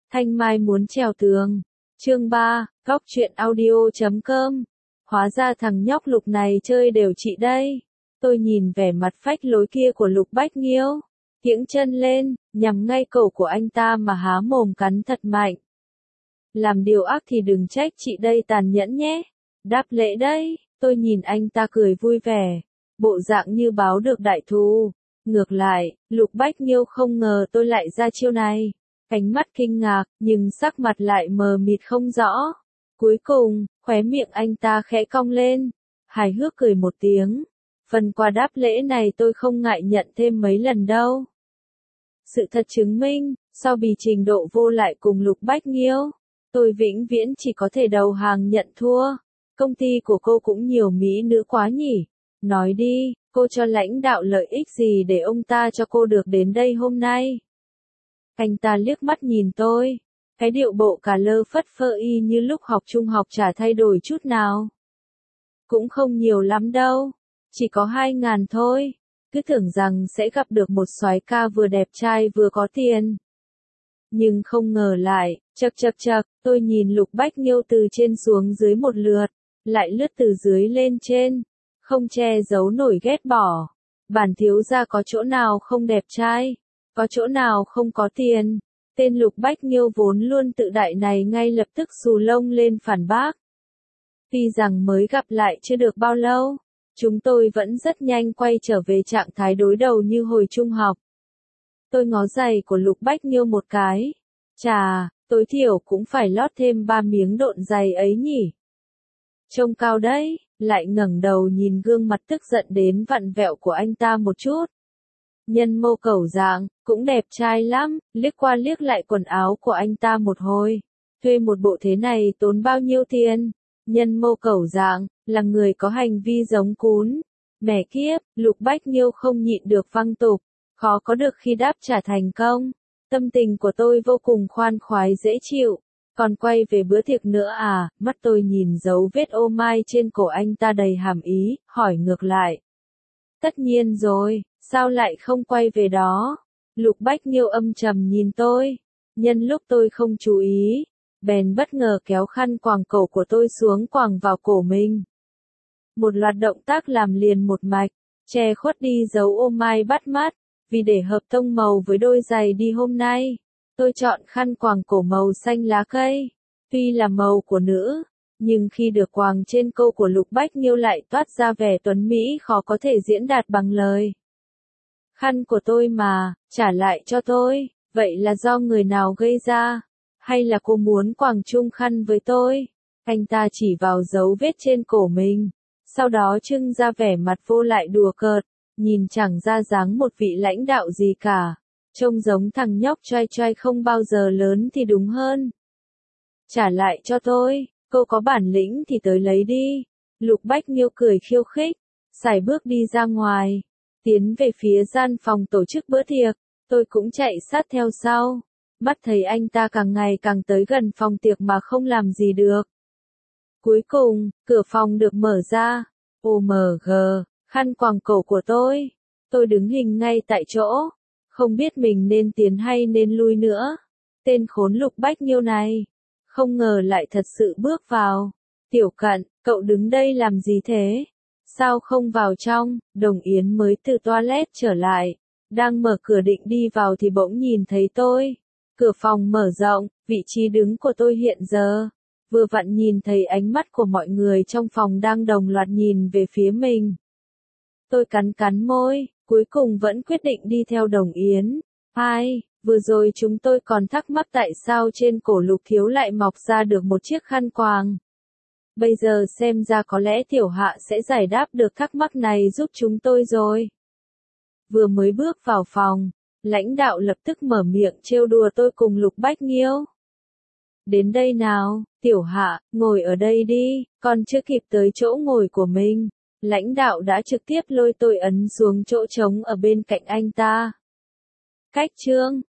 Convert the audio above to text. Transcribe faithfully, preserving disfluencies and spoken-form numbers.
Thanh Mai muốn trèo tường. Chương ba, góc truyện audio chấm com. Hóa ra thằng nhóc Lục này chơi đều chị đây. Tôi nhìn vẻ mặt phách lối kia của Lục Bách Nghiêu, kiễng chân lên, nhằm ngay cổ của anh ta mà há mồm cắn thật mạnh. Làm điều ác thì đừng trách chị đây tàn nhẫn nhé. Đáp lễ đấy, tôi nhìn anh ta cười vui vẻ, bộ dạng như báo được đại thù. Ngược lại, Lục Bách Nghiêu không ngờ tôi lại ra chiêu này. Ánh mắt kinh ngạc, nhưng sắc mặt lại mờ mịt không rõ. Cuối cùng, khóe miệng anh ta khẽ cong lên, hài hước cười một tiếng. Phần quà đáp lễ này tôi không ngại nhận thêm mấy lần đâu. Sự thật chứng minh, so bì trình độ vô lại cùng Lục Bách Nghiêu, tôi vĩnh viễn chỉ có thể đầu hàng nhận thua. Công ty của cô cũng nhiều mỹ nữ quá nhỉ. Nói đi, cô cho lãnh đạo lợi ích gì để ông ta cho cô được đến đây hôm nay? Anh ta liếc mắt nhìn tôi, cái điệu bộ cà lơ phất phơ y như lúc học trung học chả thay đổi chút nào. Cũng không nhiều lắm đâu, chỉ có hai ngàn thôi. Cứ tưởng rằng sẽ gặp được một soái ca vừa đẹp trai vừa có tiền. Nhưng không ngờ lại, chậc chậc chậc, tôi nhìn Lục Bách Nghiêu từ trên xuống dưới một lượt, lại lướt từ dưới lên trên, không che giấu nổi ghét bỏ. Bản thiếu gia có chỗ nào không đẹp trai, có chỗ nào không có tiền. Tên Lục Bách Nghiêu vốn luôn tự đại này ngay lập tức xù lông lên phản bác. Tuy rằng mới gặp lại chưa được bao lâu, chúng tôi vẫn rất nhanh quay trở về trạng thái đối đầu như hồi trung học. Tôi ngó giày của Lục Bách Nghiêu một cái. Chà, tối thiểu cũng phải lót thêm ba miếng độn giày ấy nhỉ. Trông cao đấy, lại ngẩng đầu nhìn gương mặt tức giận đến vặn vẹo của anh ta một chút. Nhân mô cẩu dạng, cũng đẹp trai lắm, liếc qua liếc lại quần áo của anh ta một hồi. Thuê một bộ thế này tốn bao nhiêu tiền? Nhân mô cẩu dạng, là người có hành vi giống cún. Mẹ kiếp, Lục Bách Nghiêu không nhịn được văng tục, khó có được khi đáp trả thành công. Tâm tình của tôi vô cùng khoan khoái dễ chịu. Còn quay về bữa tiệc nữa à? Mắt tôi nhìn dấu vết ô mai trên cổ anh ta đầy hàm ý, hỏi ngược lại. Tất nhiên rồi, sao lại không quay về đó? Lục Bách Nghiêu âm trầm nhìn tôi. Nhân lúc tôi không chú ý, bèn bất ngờ kéo khăn quàng cổ của tôi xuống quàng vào cổ mình. Một loạt động tác làm liền một mạch, che khuất đi dấu ô mai bắt mắt. Vì để hợp tông màu với đôi giày đi hôm nay, tôi chọn khăn quàng cổ màu xanh lá cây. Tuy là màu của nữ, nhưng khi được quàng trên câu của Lục Bách Nghiêu lại toát ra vẻ tuấn mỹ khó có thể diễn đạt bằng lời. Khăn của tôi mà, trả lại cho tôi, vậy là do người nào gây ra? Hay là cô muốn quàng chung khăn với tôi? Anh ta chỉ vào dấu vết trên cổ mình, sau đó trưng ra vẻ mặt vô lại đùa cợt, nhìn chẳng ra dáng một vị lãnh đạo gì cả. Trông giống thằng nhóc choai choai không bao giờ lớn thì đúng hơn. Trả lại cho tôi, cô có bản lĩnh thì tới lấy đi. Lục Bách Nghiêu cười khiêu khích, sải bước đi ra ngoài, tiến về phía gian phòng tổ chức bữa tiệc. Tôi cũng chạy sát theo sau, mắt thấy anh ta càng ngày càng tới gần phòng tiệc mà không làm gì được. Cuối cùng, cửa phòng được mở ra. ô em giê, khăn quàng cổ của tôi. Tôi đứng hình ngay tại chỗ, không biết mình nên tiến hay nên lui nữa. Tên khốn Lục Bách Nghiêu này, không ngờ lại thật sự bước vào. Tiểu Cận, cậu đứng đây làm gì thế? Sao không vào trong? Đồng Yến mới từ toilet trở lại, đang mở cửa định đi vào thì bỗng nhìn thấy tôi. Cửa phòng mở rộng, vị trí đứng của tôi hiện giờ, vừa vặn nhìn thấy ánh mắt của mọi người trong phòng đang đồng loạt nhìn về phía mình. Tôi cắn cắn môi, cuối cùng vẫn quyết định đi theo Đồng Yến. Ai, vừa rồi chúng tôi còn thắc mắc tại sao trên cổ Lục thiếu lại mọc ra được một chiếc khăn quàng. Bây giờ xem ra có lẽ Tiểu Hạ sẽ giải đáp được thắc mắc này giúp chúng tôi rồi. Vừa mới bước vào phòng, lãnh đạo lập tức mở miệng trêu đùa tôi cùng Lục Bách Nghiêu. Đến đây nào, Tiểu Hạ, ngồi ở đây đi. Còn chưa kịp tới chỗ ngồi của mình, lãnh đạo đã trực tiếp lôi tôi ấn xuống chỗ trống ở bên cạnh anh ta. Cách chương,